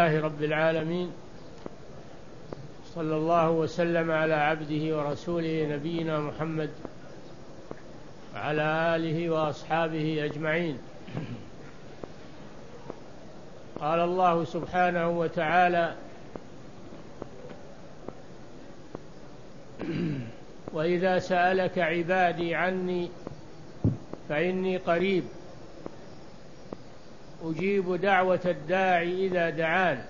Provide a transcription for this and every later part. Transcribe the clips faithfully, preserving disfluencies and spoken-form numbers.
لله رب العالمين، صلى الله وسلم على عبده ورسوله نبينا محمد وعلى آله وأصحابه أجمعين. قال الله سبحانه وتعالى: وإذا سألك عبادي عني فإني قريب أجيب دعوة الداعي إذا دعان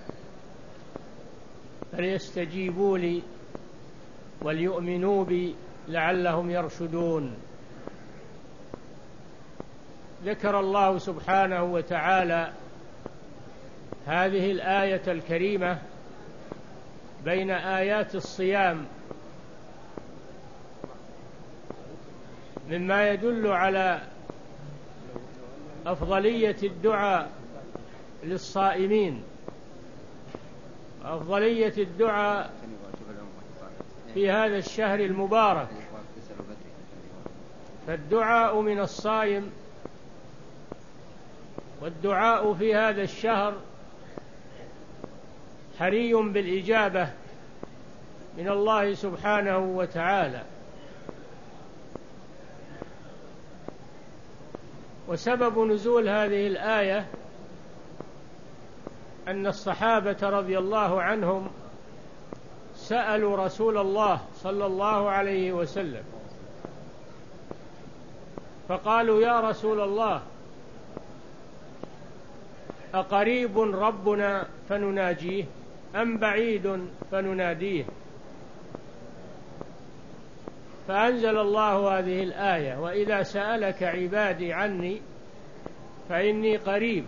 فليستجيبوا لي وليؤمنوا بي لعلهم يرشدون. ذكر الله سبحانه وتعالى هذه الآية الكريمة بين آيات الصيام مما يدل على أفضلية الدعاء للصائمين، أفضلية الدعاء في هذا الشهر المبارك. فالدعاء من الصائم والدعاء في هذا الشهر حري بالإجابة من الله سبحانه وتعالى. وسبب نزول هذه الآية أن الصحابة رضي الله عنهم سألوا رسول الله صلى الله عليه وسلم فقالوا: يا رسول الله، أقريب ربنا فنناجيه أم بعيد فنناديه؟ فأنزل الله هذه الآية: وإذا سألك عبادي عني فإني قريب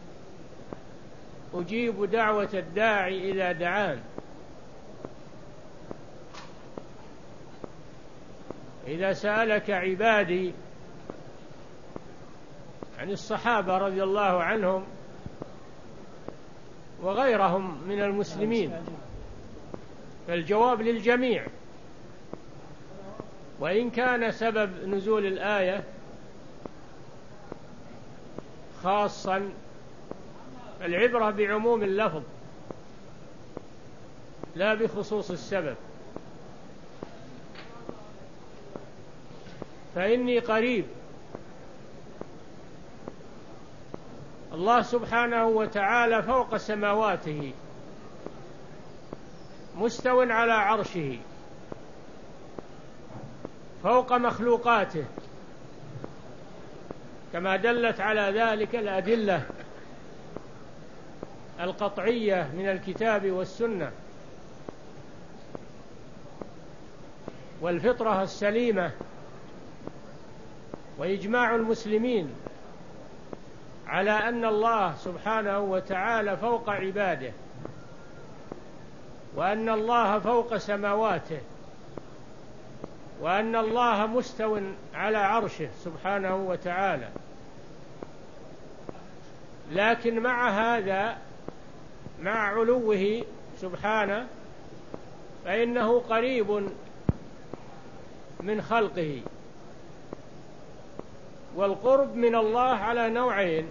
أجيب دعوة الداعي إذا دعان. إذا سألك عبادي يعني الصحابة رضي الله عنهم وغيرهم من المسلمين، فالجواب للجميع. وإن كان سبب نزول الآية خاصا، العبرة بعموم اللفظ لا بخصوص السبب. فإني قريب، الله سبحانه وتعالى فوق سماواته مستو على عرشه فوق مخلوقاته، كما دلت على ذلك الأدلة القطعية من الكتاب والسنة والفطرة السليمة وإجماع المسلمين على أن الله سبحانه وتعالى فوق عباده، وأن الله فوق سماواته، وأن الله مستو على عرشه سبحانه وتعالى. لكن مع هذا، مع علوه سبحانه، فإنه قريب من خلقه. والقرب من الله على نوعين: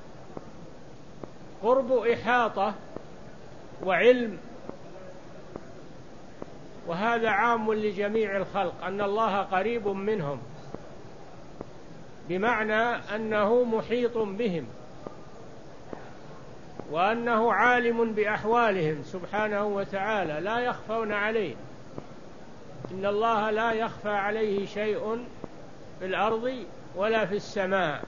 قرب إحاطة وعلم، وهذا عام لجميع الخلق، أن الله قريب منهم، بمعنى أنه محيط بهم وأنه عالم بأحوالهم سبحانه وتعالى، لا يخفون عليه. إن الله لا يخفى عليه شيء في الأرض ولا في السماء،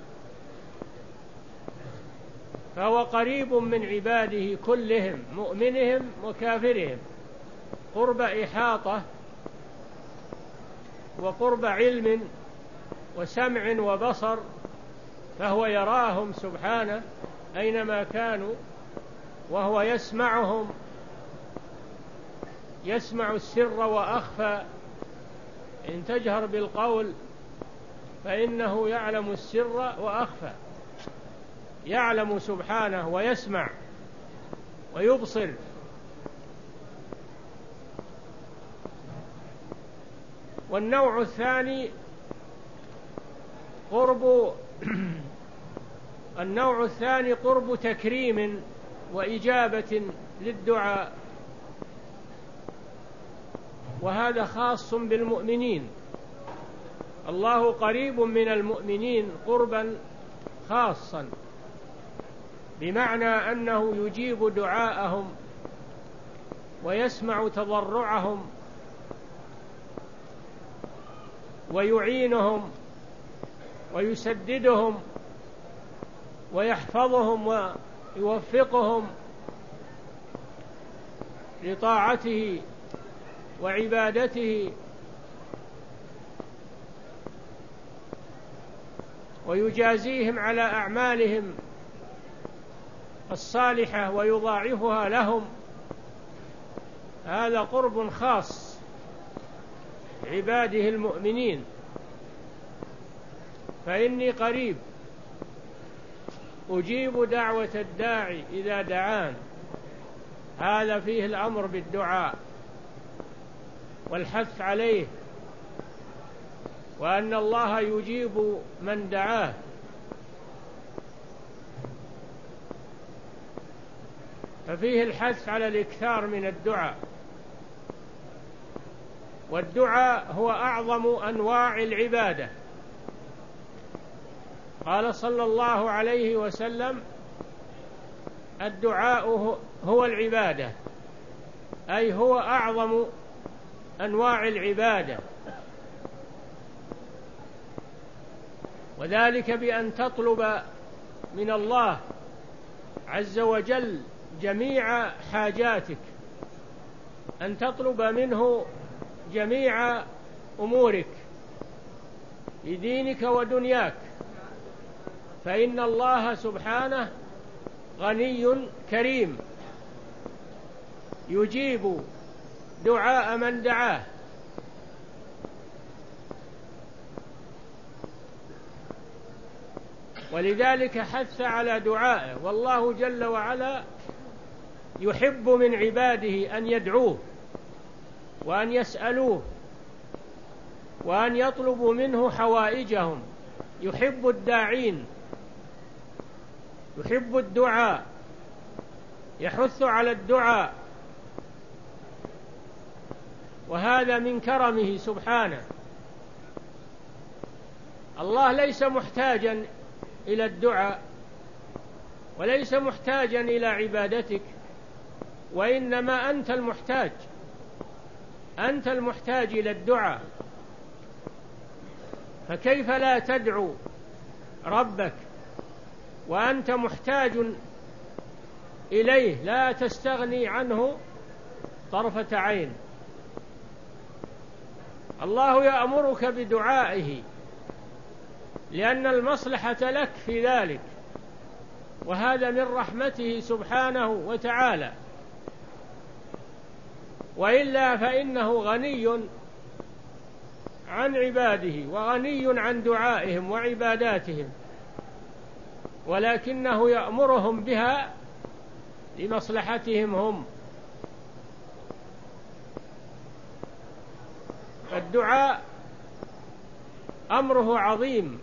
فهو قريب من عباده كلهم، مؤمنهم وكافرهم، قرب إحاطة وقرب علم وسمع وبصر، فهو يراهم سبحانه أينما كانوا، وهو يسمعهم، يسمع السر وأخفى. إن تجهر بالقول فإنه يعلم السر وأخفى، يعلم سبحانه ويسمع ويبصر. والنوع الثاني قرب النوع الثاني قرب تكريم وإجابة للدعاء، وهذا خاص بالمؤمنين. الله قريب من المؤمنين قربا خاصا، بمعنى أنه يجيب دعاءهم ويسمع تضرعهم ويعينهم ويسددهم ويحفظهم ويوفقهم لطاعته وعبادته، ويجازيهم على أعمالهم الصالحة ويضاعفها لهم. هذا قرب خاص عباده المؤمنين. فإني قريب أجيب دعوة الداعي إذا دعان، هذا فيه الأمر بالدعاء والحث عليه، وأن الله يجيب من دعاه. ففيه الحث على الإكثار من الدعاء، والدعاء هو أعظم أنواع العبادة. قال صلى الله عليه وسلم: الدعاء هو العبادة، أي هو أعظم أنواع العبادة، وذلك بأن تطلب من الله عز وجل جميع حاجاتك، أن تطلب منه جميع أمورك في دينك ودنياك، فإن الله سبحانه غني كريم يجيب دعاء من دعاه. ولذلك حث على دعائه، والله جل وعلا يحب من عباده أن يدعوه وأن يسألوه وأن يطلبوا منه حوائجهم. يحب الداعين، يحب الدعاء، يحث على الدعاء، وهذا من كرمه سبحانه. الله ليس محتاجا إلى الدعاء وليس محتاجا إلى عبادتك، وإنما أنت المحتاج، أنت المحتاج إلى الدعاء. فكيف لا تدعو ربك وأنت محتاج إليه لا تستغني عنه طرفة عين؟ الله يأمرك بدعائه لأن المصلحة لك في ذلك، وهذا من رحمته سبحانه وتعالى، وإلا فإنه غني عن عباده وغني عن دعائهم وعباداتهم، ولكنه يأمرهم بها لمصلحتهم هم. الدعاء أمره عظيم،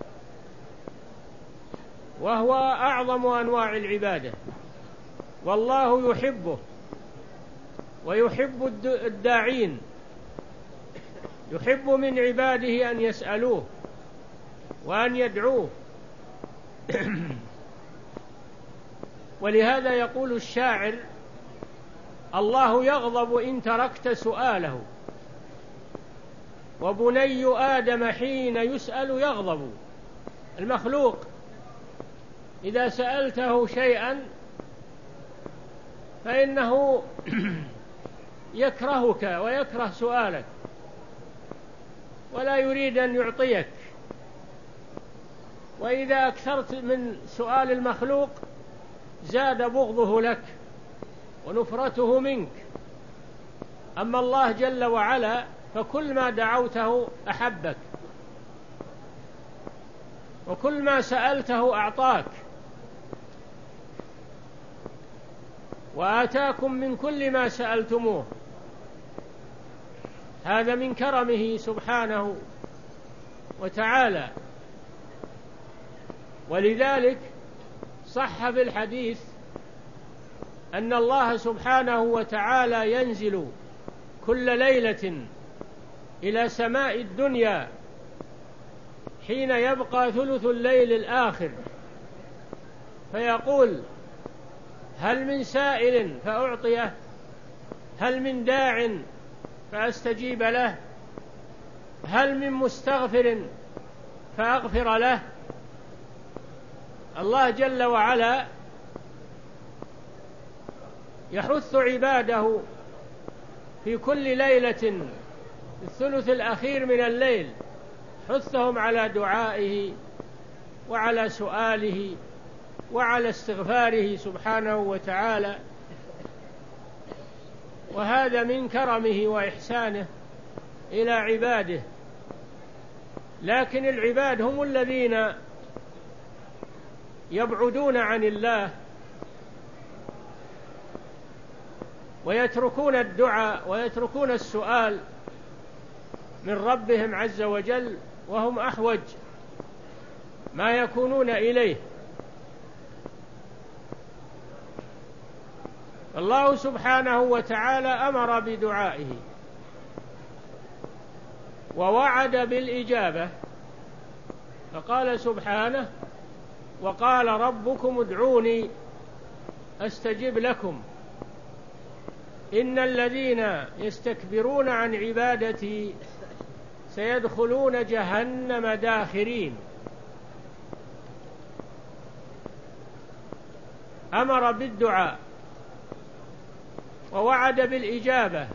وهو أعظم أنواع العبادة، والله يحبه ويحب الداعين، يحب من عباده أن يسألوه وأن يدعوه. ولهذا يقول الشاعر: الله يغضب إن تركت سؤاله، وبني آدم حين يسأل يغضب. المخلوق إذا سألته شيئا فإنه يكرهك ويكره سؤالك ولا يريد أن يعطيك، وإذا أكثرت من سؤال المخلوق زاد بغضه لك ونفرته منك. أما الله جل وعلا فكل ما دعوته أحبك، وكل ما سألته أعطاك، وآتاكم من كل ما سألتموه. هذا من كرمه سبحانه وتعالى. ولذلك صح في الحديث أن الله سبحانه وتعالى ينزل كل ليلة إلى سماء الدنيا حين يبقى ثلث الليل الآخر، فيقول: هل من سائل فأعطيه؟ هل من داع فأستجيب له؟ هل من مستغفر فأغفر له؟ الله جل وعلا يحث عباده في كل ليلة الثلث الأخير من الليل، حثهم على دعائه وعلى سؤاله وعلى استغفاره سبحانه وتعالى، وهذا من كرمه وإحسانه إلى عباده. لكن العباد هم الذين يبعدون عن الله ويتركون الدعاء ويتركون السؤال من ربهم عز وجل، وهم أحوج ما يكونون إليه. الله سبحانه وتعالى أمر بدعائه ووعد بالإجابة، فقال سبحانه: وقال ربكم ادعوني أستجب لكم إن الذين يستكبرون عن عبادتي سيدخلون جهنم داخرين. أمر بالدعاء ووعد بالإجابة،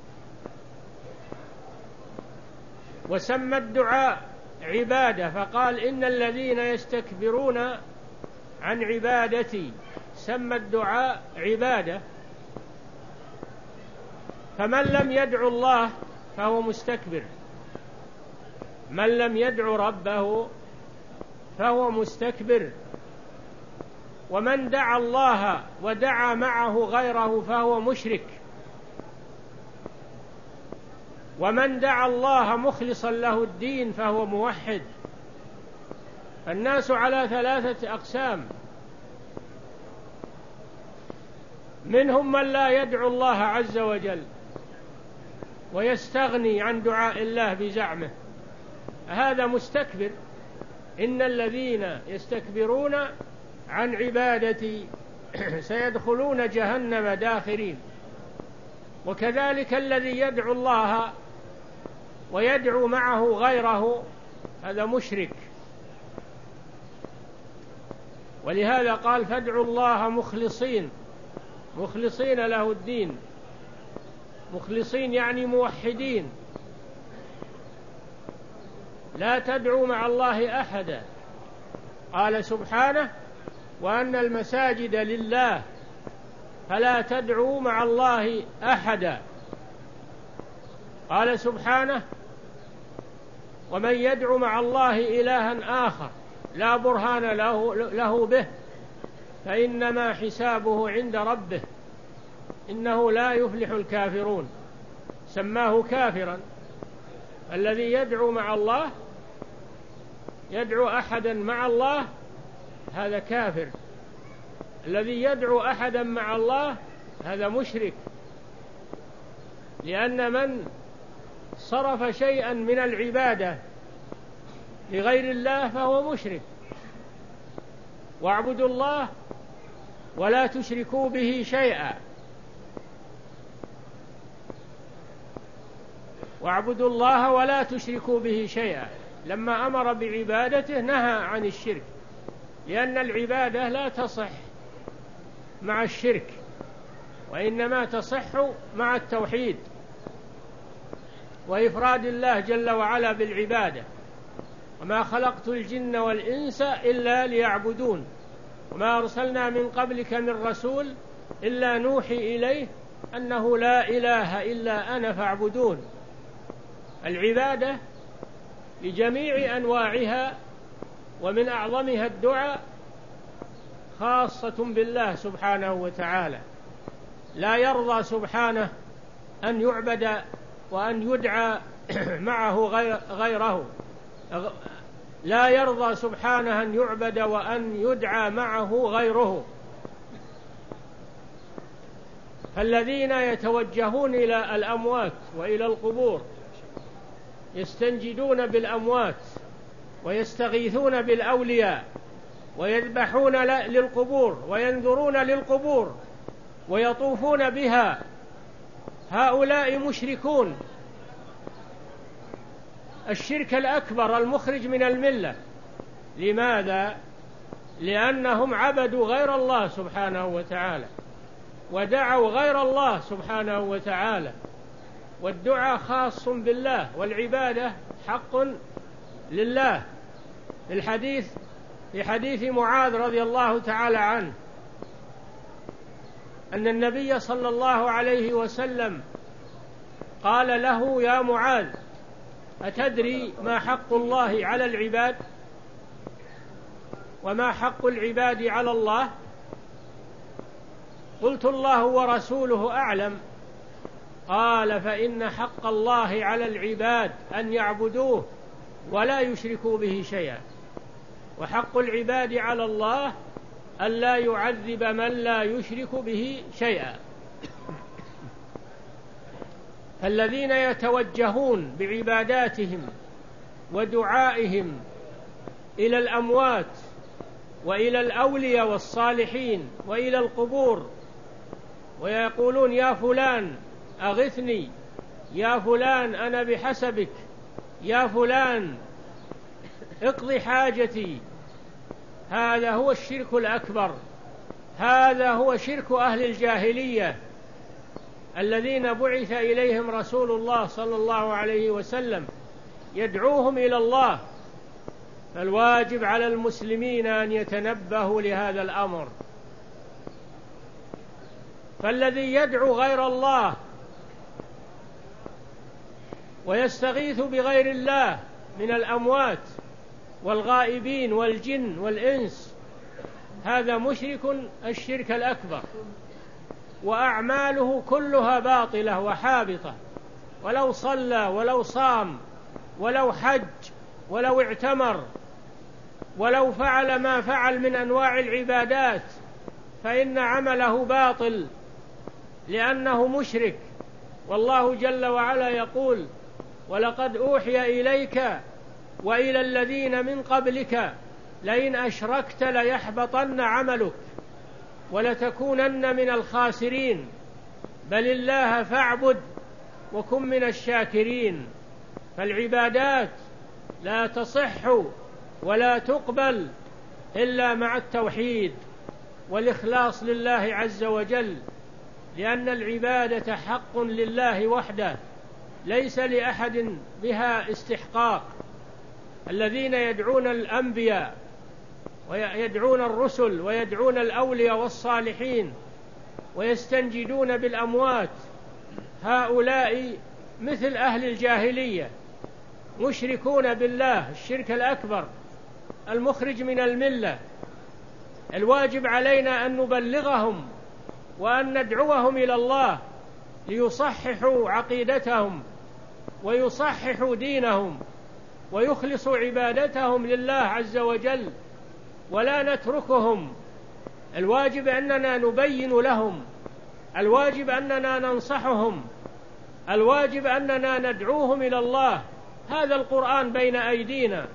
وسمى الدعاء عبادة، فقال: إن الذين يستكبرون عن عبادتي، سمى الدعاء عبادة. فمن لم يدعو الله فهو مستكبر، من لم يدعو ربه فهو مستكبر، ومن دعا الله ودعا معه غيره فهو مشرك، ومن دعا الله مخلصا له الدين فهو موحد. الناس على ثلاثة أقسام: منهم من لا يدعو الله عز وجل ويستغني عن دعاء الله بزعمه، هذا مستكبر. إن الذين يستكبرون عن عبادتي سيدخلون جهنم داخرين. وكذلك الذي يدعو الله ويدعو معه غيره هذا مشرك. ولهذا قال: فادعوا الله مخلصين، مخلصين له الدين. مخلصين يعني موحدين، لا تدعوا مع الله أحدا. قال سبحانه: وأن المساجد لله فلا تدعوا مع الله أحدا. قال سبحانه: ومن يدعو مع الله إلها آخر لا برهان له, له به فإنما حسابه عند ربه إنه لا يفلح الكافرون. سماه كافرا. الذي يدعو مع الله، يدعو أحدا مع الله، هذا كافر. الذي يدعو أحدا مع الله هذا مشرك، لأن من صرف شيئا من العبادة لغير الله فهو مشرك. واعبدوا الله ولا تشركوا به شيئا، واعبدوا الله ولا تشركوا به شيئا. لما أمر بعبادته نهى عن الشرك، لأن العبادة لا تصح مع الشرك، وإنما تصح مع التوحيد وإفراد الله جل وعلا بالعبادة. وما خلقت الجن والإنس إلا ليعبدون وما أرسلنا من قبلك من رسول إلا نوحي إليه أنه لا إله إلا أنا فاعبدون. العبادة لجميع أنواعها، ومن أعظمها الدعاء، خاصة بالله سبحانه وتعالى. لا يرضى سبحانه أن يعبد وأن يدعى معه غيره، لا يرضى سبحانه أن يعبد وأن يدعى معه غيره. فالذين يتوجهون إلى الأموات وإلى القبور يستنجدون بالأموات ويستغيثون بالأولياء ويذبحون للقبور وينذرون للقبور ويطوفون بها، هؤلاء مشركون الشرك الأكبر المخرج من الملة. لماذا؟ لأنهم عبدوا غير الله سبحانه وتعالى ودعوا غير الله سبحانه وتعالى، والدعاء خاص بالله والعبادة حق لله. في الحديث في حديث معاذ رضي الله تعالى عنه أن النبي صلى الله عليه وسلم قال له: يا معاذ، أتدري ما حق الله على العباد وما حق العباد على الله؟ قلت: الله ورسوله أعلم. قال: فإن حق الله على العباد أن يعبدوه ولا يشركوا به شيئا، وحق العباد على الله أن لا يعذب من لا يشرك به شيئا. فالذين يتوجهون بعباداتهم ودعائهم إلى الأموات وإلى الأولياء والصالحين وإلى القبور ويقولون: يا فلان أغثني، يا فلان أنا بحسبك، يا فلان اقضي حاجتي، هذا هو الشرك الأكبر، هذا هو شرك أهل الجاهلية الذين بعث إليهم رسول الله صلى الله عليه وسلم يدعوهم إلى الله. فالواجب على المسلمين أن يتنبهوا لهذا الأمر. فالذي يدعو غير الله ويستغيث بغير الله من الأموات والغائبين والجن والإنس هذا مشرك الشرك الأكبر، وأعماله كلها باطلة وحابطة، ولو صلى ولو صام ولو حج ولو اعتمر ولو فعل ما فعل من أنواع العبادات فإن عمله باطل لأنه مشرك. والله جل وعلا يقول: ولقد أوحي إليك وإلى الذين من قبلك لئن أشركت ليحبطن عملك ولتكونن من الخاسرين بل الله فاعبد وكن من الشاكرين. فالعبادات لا تصح ولا تقبل إلا مع التوحيد والإخلاص لله عز وجل، لأن العبادة حق لله وحده ليس لأحد بها استحقاق. الذين يدعون الأنبياء ويدعون الرسل ويدعون الأولياء والصالحين ويستنجدون بالأموات هؤلاء مثل أهل الجاهلية مشركون بالله الشرك الأكبر المخرج من الملة. الواجب علينا أن نبلغهم وأن ندعوهم إلى الله ليصححوا عقيدتهم ويصححوا دينهم ويخلصوا عبادتهم لله عز وجل، ولا نتركهم. الواجب أننا نبين لهم، الواجب أننا ننصحهم، الواجب أننا ندعوهم إلى الله. هذا القرآن بين أيدينا،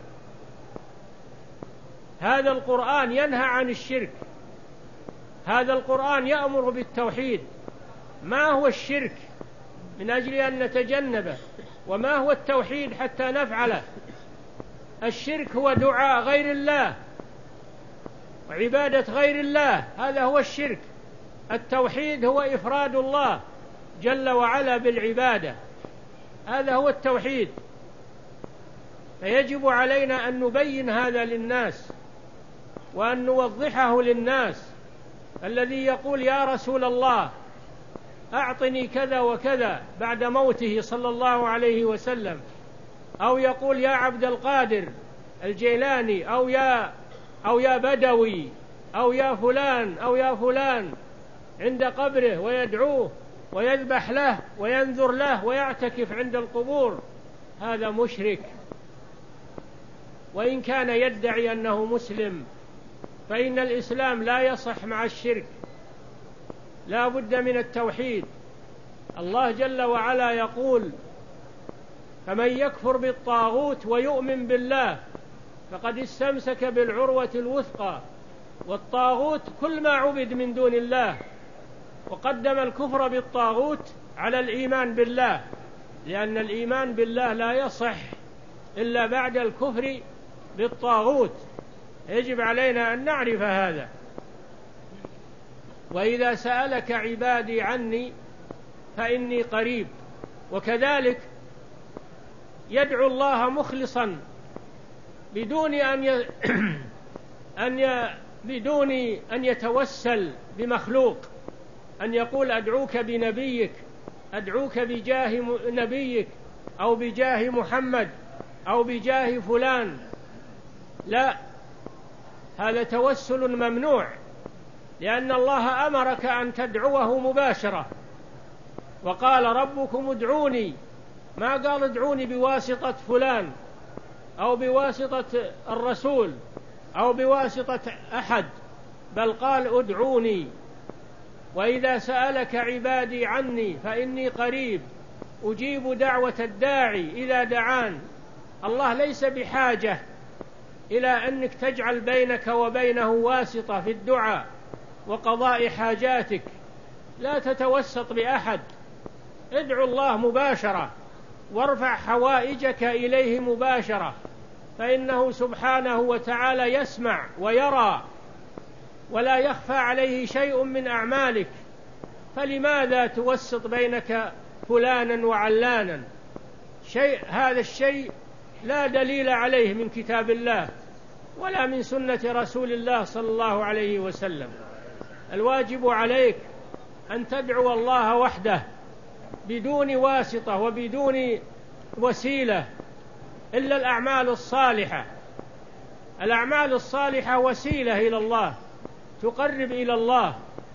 هذا القرآن ينهى عن الشرك، هذا القرآن يأمر بالتوحيد. ما هو الشرك من أجل أن نتجنبه، وما هو التوحيد حتى نفعله؟ الشرك هو دعاء غير الله وعبادة غير الله، هذا هو الشرك. التوحيد هو إفراد الله جل وعلا بالعبادة، هذا هو التوحيد. فيجب علينا أن نبين هذا للناس وأن نوضحه للناس. الذي يقول: يا رسول الله أعطني كذا وكذا بعد موته صلى الله عليه وسلم، أو يقول: يا عبد القادر الجيلاني، أو يا أو يا بدوي، أو يا فلان أو يا فلان عند قبره ويدعوه ويذبح له وينذر له ويعتكف عند القبور، هذا مشرك. وإن كان يدعي أنه مسلم فإن الإسلام لا يصح مع الشرك، لا بد من التوحيد. الله جل وعلا يقول: فمن يكفر بالطاغوت ويؤمن بالله فقد استمسك بالعروة الوثقى. والطاغوت كل ما عبد من دون الله، وقدم الكفر بالطاغوت على الإيمان بالله، لأن الإيمان بالله لا يصح إلا بعد الكفر بالطاغوت. يجب علينا أن نعرف هذا. وإذا سألك عبادي عني فإني قريب. وكذلك يدعو الله مخلصا بدون أن ي... أن ي... بدون أن يتوسل بمخلوق، أن يقول: أدعوك بنبيك، أدعوك بجاه نبيك، أو بجاه محمد، أو بجاه فلان. لا، هذا توسل ممنوع، لأن الله أمرك أن تدعوه مباشرة، وقال: ربكم ادعوني. ما قال ادعوني بواسطة فلان أو بواسطة الرسول أو بواسطة أحد، بل قال: ادعوني. وإذا سألك عبادي عني فإني قريب أجيب دعوة الداعي إذا دعان. الله ليس بحاجة إلى أنك تجعل بينك وبينه واسطة في الدعاء وقضاء حاجاتك. لا تتوسط بأحد، ادعو الله مباشرة وارفع حوائجك إليه مباشرة، فإنه سبحانه وتعالى يسمع ويرى ولا يخفى عليه شيء من أعمالك. فلماذا توسط بينك فلانا وعلانا؟ شيء هذا الشيء لا دليل عليه من كتاب الله ولا من سنة رسول الله صلى الله عليه وسلم. الواجب عليك أن تدعو الله وحده بدون واسطة وبدون وسيلة، إلا الأعمال الصالحة. الأعمال الصالحة وسيلة إلى الله تقرب إلى الله،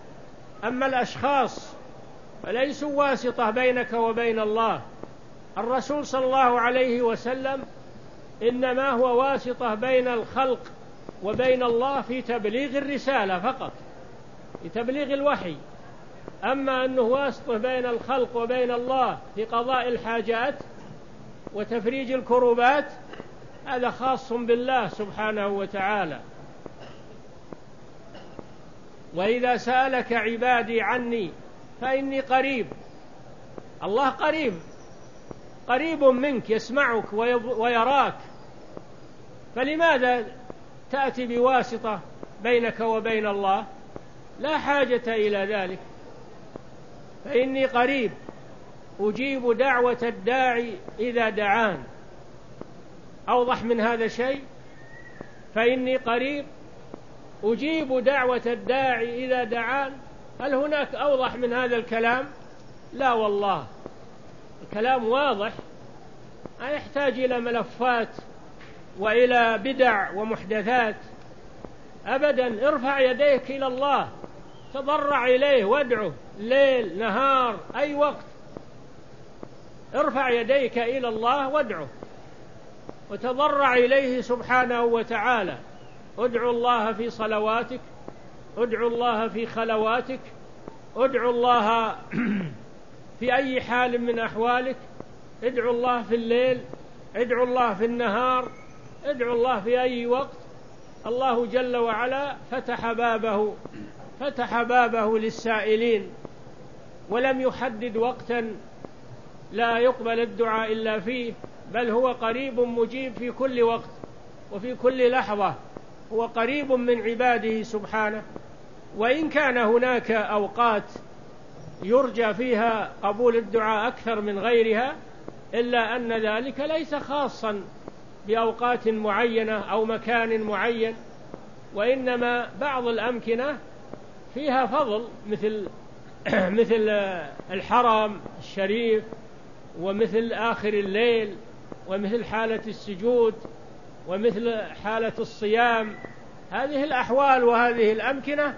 أما الأشخاص فليسوا واسطة بينك وبين الله. الرسول صلى الله عليه وسلم إنما هو واسطة بين الخلق وبين الله في تبليغ الرسالة فقط، في تبليغ الوحي. أما أنه واسطة بين الخلق وبين الله في قضاء الحاجات وتفريج الكروبات، هذا خاص بالله سبحانه وتعالى. وإذا سألك عبادي عني فإني قريب. الله قريب، قريب منك، يسمعك ويراك، فلماذا تأتي بواسطة بينك وبين الله؟ لا حاجة إلى ذلك. فإني قريب أجيب دعوة الداعي إذا دعان. أوضح من هذا شيء؟ فإني قريب أجيب دعوة الداعي إذا دعان. هل هناك أوضح من هذا الكلام؟ لا والله، الكلام واضح، لا يحتاج إلى ملفات وإلى بدع ومحدثات أبدا. ارفع يديك إلى الله، تضرع إليه وادعه ليل نهار أي وقت. ارفع يديك إلى الله وادعه وتضرع إليه سبحانه وتعالى. ادعو الله في صلواتك، ادعو الله في خلواتك، ادعو الله في أي حال من أحوالك. ادعو الله في الليل، ادعو الله في النهار، ادعو الله في أي وقت. الله جل وعلا فتح بابه فتح بابه للسائلين، ولم يحدد وقتا لا يقبل الدعاء إلا فيه، بل هو قريب مجيب في كل وقت وفي كل لحظة. هو قريب من عباده سبحانه. وإن كان هناك أوقات يرجى فيها قبول الدعاء أكثر من غيرها، إلا أن ذلك ليس خاصا بأوقات معينة أو مكان معين، وإنما بعض الأمكنة فيها فضل، مثل مثل الحرم الشريف، ومثل آخر الليل، ومثل حالة السجود، ومثل حالة الصيام. هذه الأحوال وهذه الأمكنة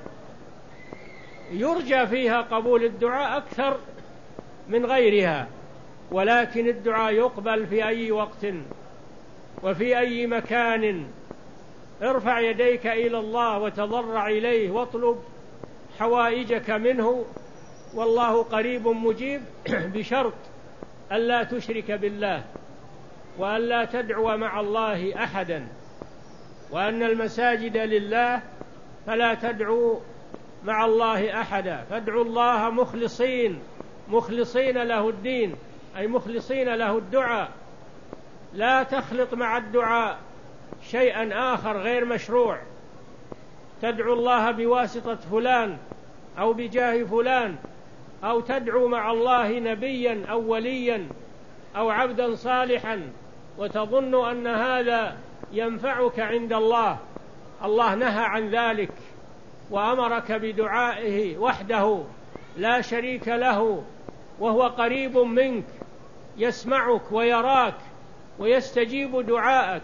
يرجى فيها قبول الدعاء أكثر من غيرها، ولكن الدعاء يقبل في أي وقت وفي أي مكان. ارفع يديك إلى الله وتضرع إليه واطلب حوائجك منه، والله قريب مجيب، بشرط ألا تشرك بالله، وألا تدعو مع الله أحدا، وأن المساجد لله فلا تدعو مع الله أحدا، فادعوا الله مخلصين مخلصين له الدين، أي مخلصين له الدعاء، لا تخلط مع الدعاء شيئا آخر غير مشروع، تدعو الله بواسطة فلان أو بجاه فلان، أو تدعو مع الله نبيا أو وليا أو عبدا صالحا وتظن أن هذا ينفعك عند الله. الله نهى عن ذلك وأمرك بدعائه وحده لا شريك له، وهو قريب منك يسمعك ويراك ويستجيب دعاءك.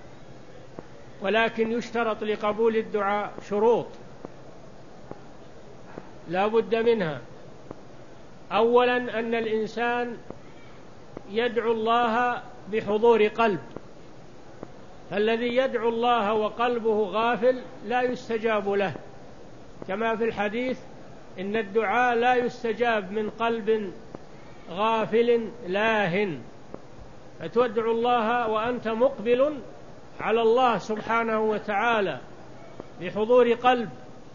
ولكن يشترط لقبول الدعاء شروط لا بد منها. أولا أن الإنسان يدعو الله بحضور قلب، فالذي يدعو الله وقلبه غافل لا يستجاب له، كما في الحديث إن الدعاء لا يستجاب من قلب غافل لاهٍ، فتدعو الله وأنت مقبل على الله سبحانه وتعالى بحضور قلب.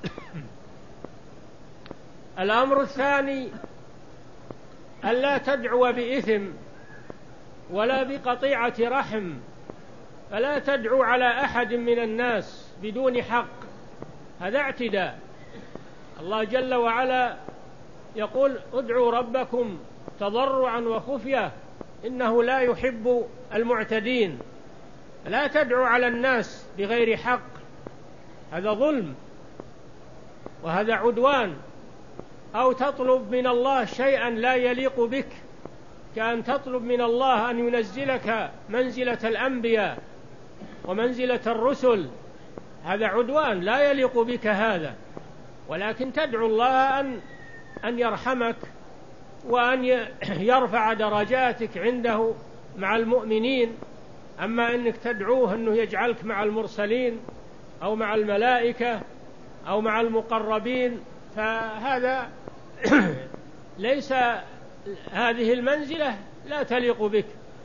الأمر الثاني ألا تدعو بإثم ولا بقطيعة رحم، فلا تدعو على أحد من الناس بدون حق، هذا اعتداء. الله جل وعلا يقول ادعوا ربكم تضرعا وخفية إنه لا يحب المعتدين. لا تدعو على الناس بغير حق، هذا ظلم وهذا عدوان. أو تطلب من الله شيئا لا يليق بك، كأن تطلب من الله أن ينزلك منزلة الأنبياء ومنزلة الرسل، هذا عدوان لا يليق بك هذا. ولكن تدعو الله أن أن يرحمك وأن يرفع درجاتك عنده مع المؤمنين. أما أنك تدعوه أنه يجعلك مع المرسلين أو مع الملائكة أو مع المقربين، فهذا ليس، هذه المنزلة لا تليق بك.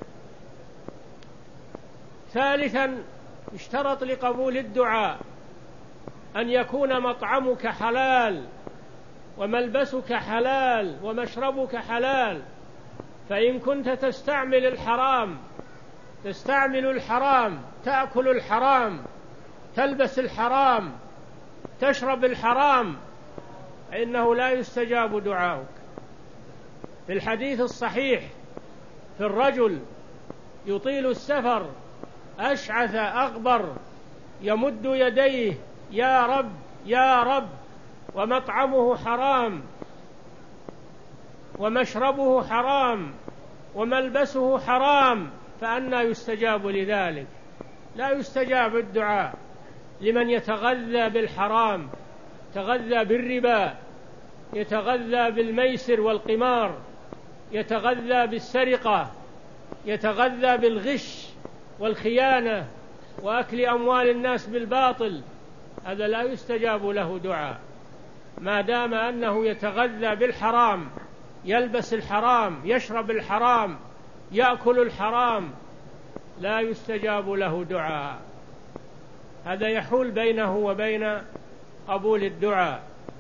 ثالثا اشترط لقبول الدعاء أن يكون مطعمك حلال وملبسك حلال ومشربك حلال، فإن كنت تستعمل الحرام تستعمل الحرام تأكل الحرام تلبس الحرام تشرب الحرام، فإنه لا يستجاب دعاؤك. في الحديث الصحيح في الرجل يطيل السفر أشعث أغبر يمد يديه يا رب يا رب، ومطعمه حرام ومشربه حرام وملبسه حرام، فأنى يستجاب لذلك؟ لا يستجاب الدعاء لمن يتغذى بالحرام، يتغذى بالربا، يتغذى بالميسر والقمار، يتغذى بالسرقة، يتغذى بالغش والخيانة وأكل أموال الناس بالباطل، هذا لا يستجاب له دعاء. ما دام أنه يتغذى بالحرام، يلبس الحرام، يشرب الحرام، يأكل الحرام، لا يستجاب له دعاء. هذا يحول بينه وبين قبول الدعاء.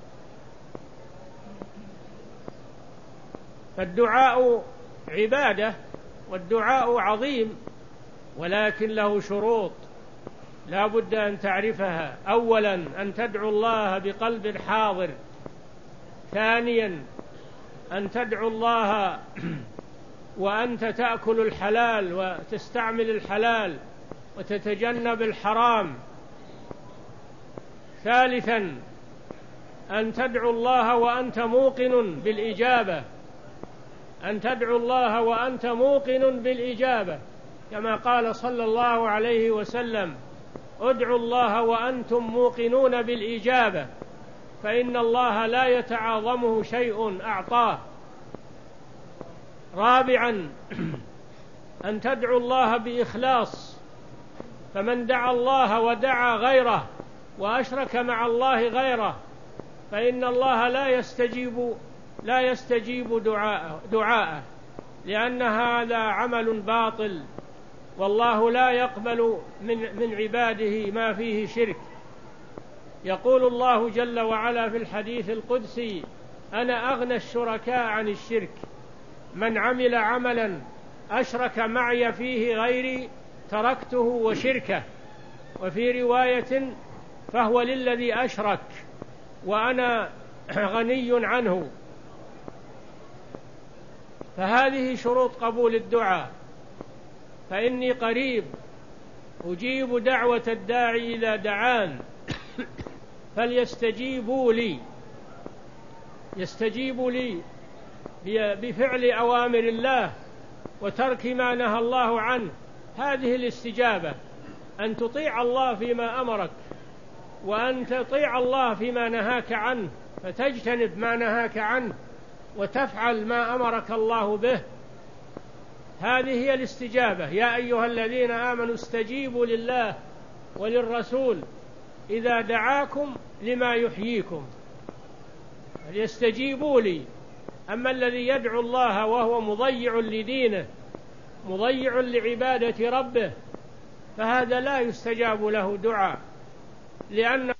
فالدعاء عبادة والدعاء عظيم، ولكن له شروط لا بد أن تعرفها. أولا أن تدعو الله بقلب حاضر. ثانيا أن تدعو الله وأنت تأكل الحلال وتستعمل الحلال وتتجنب الحرام. ثالثا أن تدعو الله وأنت موقن بالإجابة، أن تدعو الله وأنت موقن بالإجابة، كما قال صلى الله عليه وسلم ادعوا الله وأنتم موقنون بالإجابة، فإن الله لا يتعاظمه شيء أعطاه. رابعا أن تدعو الله بإخلاص، فمن دعا الله ودعا غيره وأشرك مع الله غيره فإن الله لا يستجيب لا يستجيب دعاءه, دعاءه لأن هذا عمل باطل، والله لا يقبل من, من عباده ما فيه شرك. يقول الله جل وعلا في الحديث القدسي: أنا أغنى الشركاء عن الشرك، من عمل عملا أشرك معي فيه غيري تركته وشركه. وفي رواية: فهو للذي أشرك وأنا غني عنه. فهذه شروط قبول الدعاء: فإني قريب أجيب دعوة الداعي إذا دعان فليستجيبوا لي. يستجيبوا لي بفعل أوامر الله وترك ما نهى الله عنه. هذه الاستجابة، أن تطيع الله فيما أمرك، وأن تطيع الله فيما نهاك عنه، فتجتنب ما نهاك عنه وتفعل ما أمرك الله به. هذه هي الاستجابة. يا أيها الذين آمنوا استجيبوا لله وللرسول إذا دعاكم لما يحييكم فليستجيبوا لي. أما الذي يدعو الله وهو مضيع لدينه مضيع لعبادة ربه فهذا لا يستجاب له دعاء، لأن